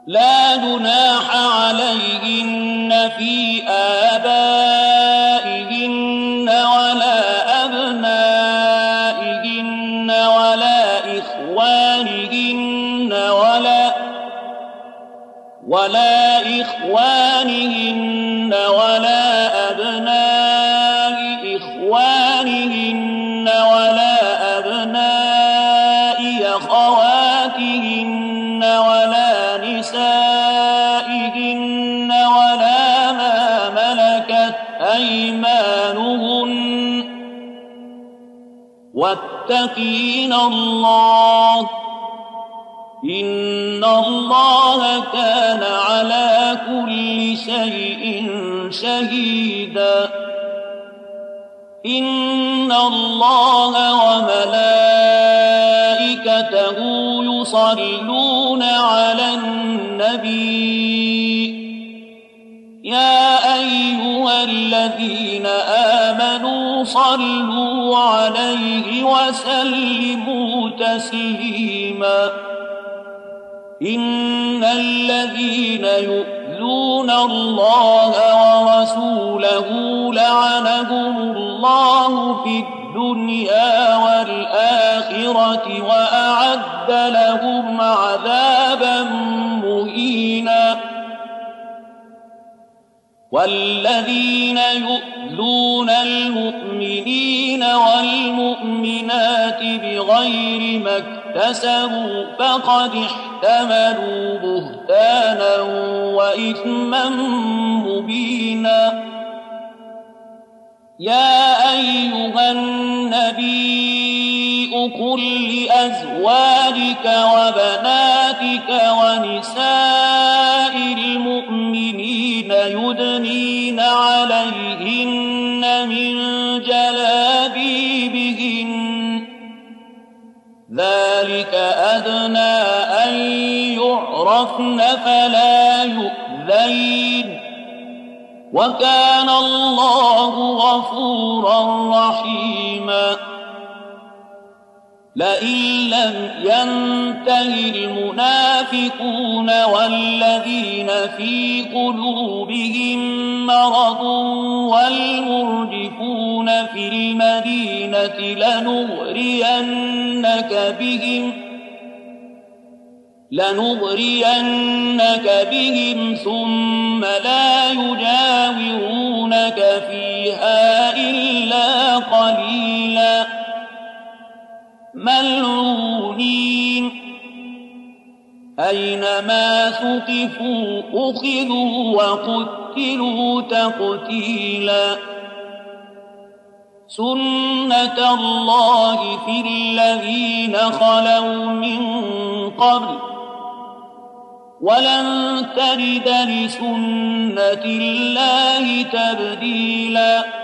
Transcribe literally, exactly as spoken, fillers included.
لا جناح عليهن في آبائهن ولا أبنائهن ولا إخوانهن ولا ولا إخوانهن ولا أبناء إخوانهن ولا أبناء أخواتهن ولا نسائهن ولا ما ملكت أيمانهن واتقين الله إن الله كان على كل شيء شهيدا إن الله وملائكته يصلون على النبي يا أيها الذين آمنوا صلوا عليه وسلموا تسليما إن الذين يؤذون الله ورسوله لعنهم الله في الدنيا والآخرة وأعد لهم عذابا مهينا والذين يؤذون المؤمنين والمؤمنات بغير ما اكتسبوا فقد احتملوا بهتانا وإثما مبينا يا أيها النبي قل لأزواجك وبناتك ونساء المؤمنين يدنين عليهن من جلابيبهن ذلك أدنى أن يعرفن فلا يؤذين وكان الله غفورا رحيما لئن لم ينته المنافقون والذين في قلوبهم مرض والمرجفون في المدينة لنغرينك بهم لنغرينك بهم ثم لا يجاورونك فيها إلا قليلا ملعونين أينما ثقفوا أخذوا وقتلوا تقتيلا سنة الله في الذين خلوا من قبل ولن تجد لسنة الله تبديلا